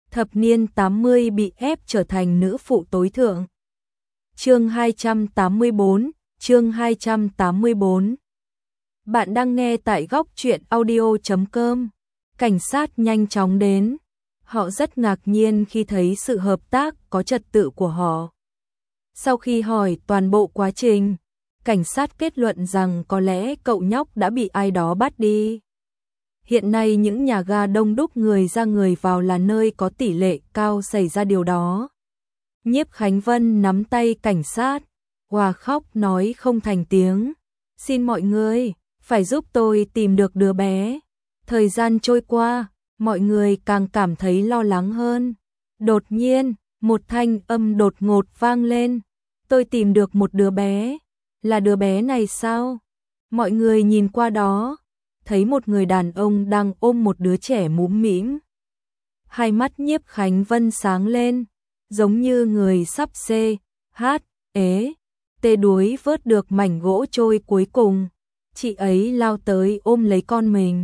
thập niên 80 bị ép trở thành nữ phụ tối thượng. Chương 284, chương 284. Bạn đang nghe tại góc truyện audio.com. Cảnh sát nhanh chóng đến. Họ rất ngạc nhiên khi thấy sự hợp tác có trật tự của họ. Sau khi hỏi toàn bộ quá trình, cảnh sát kết luận rằng có lẽ cậu nhóc đã bị ai đó bắt đi. Hiện nay những nhà ga đông đúc người ra người vào là nơi có tỷ lệ cao xảy ra điều đó. Nhiếp Khánh Vân nắm tay cảnh sát, hòa khóc nói không thành tiếng. Xin mọi người, phải giúp tôi tìm được đứa bé. Thời gian trôi qua, mọi người càng cảm thấy lo lắng hơn. Đột nhiên, một thanh âm đột ngột vang lên. Tôi tìm được một đứa bé. Là đứa bé này sao? Mọi người nhìn qua đó, thấy một người đàn ông đang ôm một đứa trẻ mũm mĩm. Hai mắt Nhiếp Khánh Vân sáng lên, giống như người sắp tê đuối vớt được mảnh gỗ trôi cuối cùng. Chị ấy lao tới ôm lấy con mình.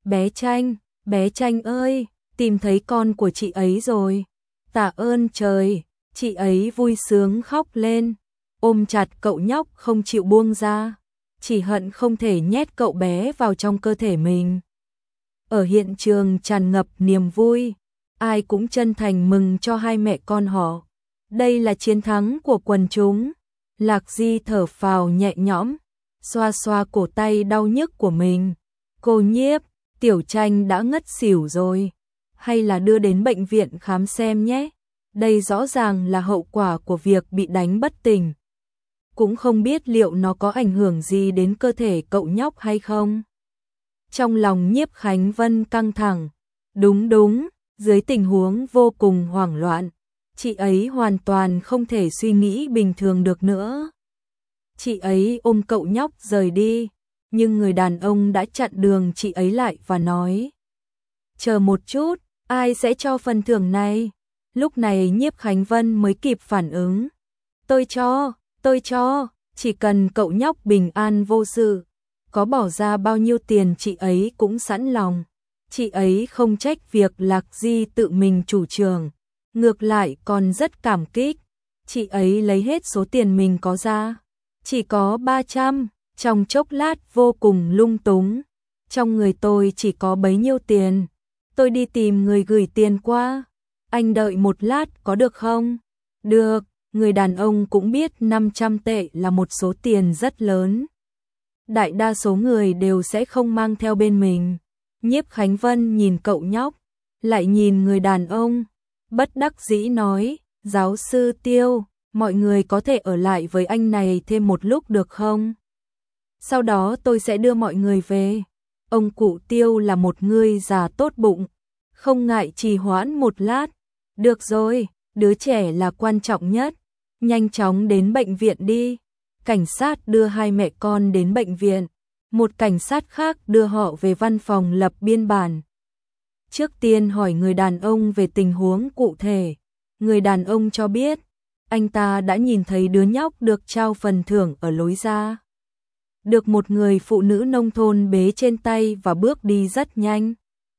Bé Tranh ơi, tìm thấy con của chị ấy rồi. Tạ ơn trời, chị ấy vui sướng khóc lên, ôm chặt cậu nhóc không chịu buông ra. Chỉ hận không thể nhét cậu bé vào trong cơ thể mình. Ở hiện trường tràn ngập niềm vui, ai cũng chân thành mừng cho hai mẹ con họ. Đây là chiến thắng của quần chúng. Lạc Di thở phào nhẹ nhõm, xoa xoa cổ tay đau nhức của mình. Cô Nhiếp, Tiểu Tranh đã ngất xỉu rồi. Hay là đưa đến bệnh viện khám xem nhé. Đây rõ ràng là hậu quả của việc bị đánh bất tỉnh. Cũng không biết liệu nó có ảnh hưởng gì đến cơ thể cậu nhóc hay không. Trong lòng Nhiếp Khánh Vân căng thẳng. Đúng, dưới tình huống vô cùng hoảng loạn, chị ấy hoàn toàn không thể suy nghĩ bình thường được nữa. Chị ấy ôm cậu nhóc rời đi, nhưng người đàn ông đã chặn đường chị ấy lại và nói: chờ một chút, ai sẽ cho phần thưởng này? Lúc này Nhiếp Khánh Vân mới kịp phản ứng. Tôi cho, chỉ cần cậu nhóc bình an vô sự, có bỏ ra bao nhiêu tiền chị ấy cũng sẵn lòng. Chị ấy không trách việc Lạc Di tự mình chủ trương, ngược lại còn rất cảm kích. Chị ấy lấy hết số tiền mình có ra, chỉ có 300, trong chốc lát vô cùng lung túng. Trong người tôi chỉ có bấy nhiêu tiền, tôi đi tìm người gửi tiền qua. Anh đợi một lát có được không? Được. Người đàn ông cũng biết 500 tệ là một số tiền rất lớn. Đại đa số người đều sẽ không mang theo bên mình. Nhiếp Khánh Vân nhìn cậu nhóc, lại nhìn người đàn ông, bất đắc dĩ nói: giáo sư Tiêu, mọi người có thể ở lại với anh này thêm một lúc được không? Sau đó tôi sẽ đưa mọi người về. Ông cụ Tiêu là một người già tốt bụng, không ngại trì hoãn một lát. Được rồi, đứa trẻ là quan trọng nhất. Nhanh chóng đến bệnh viện đi. Cảnh sát đưa hai mẹ con đến bệnh viện. Một cảnh sát khác đưa họ về văn phòng lập biên bản. Trước tiên hỏi người đàn ông về tình huống cụ thể. Người đàn ông cho biết, anh ta đã nhìn thấy đứa nhóc được trao phần thưởng ở lối ra. Được một người phụ nữ nông thôn bế trên tay và bước đi rất nhanh.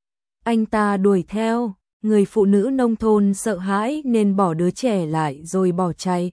Anh ta đuổi theo. Người phụ nữ nông thôn sợ hãi nên bỏ đứa trẻ lại rồi bỏ chạy.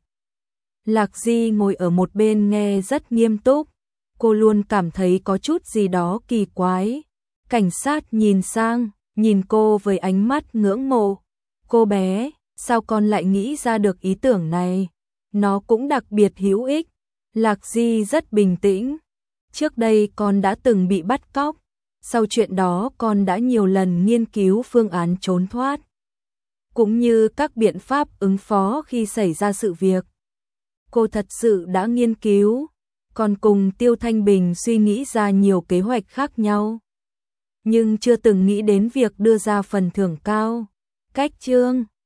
Lạc Di ngồi ở một bên nghe rất nghiêm túc. Cô luôn cảm thấy có chút gì đó kỳ quái. Cảnh sát nhìn sang, nhìn cô với ánh mắt ngưỡng mộ. Cô bé, sao con lại nghĩ ra được ý tưởng này? Nó cũng đặc biệt hữu ích. Lạc Di rất bình tĩnh. Trước đây con đã từng bị bắt cóc. Sau chuyện đó con đã nhiều lần nghiên cứu phương án trốn thoát, cũng như các biện pháp ứng phó khi xảy ra sự việc. Cô thật sự đã nghiên cứu, còn cùng Tiêu Thanh Bình suy nghĩ ra nhiều kế hoạch khác nhau. Nhưng chưa từng nghĩ đến việc đưa ra phần thưởng cao. Cách chương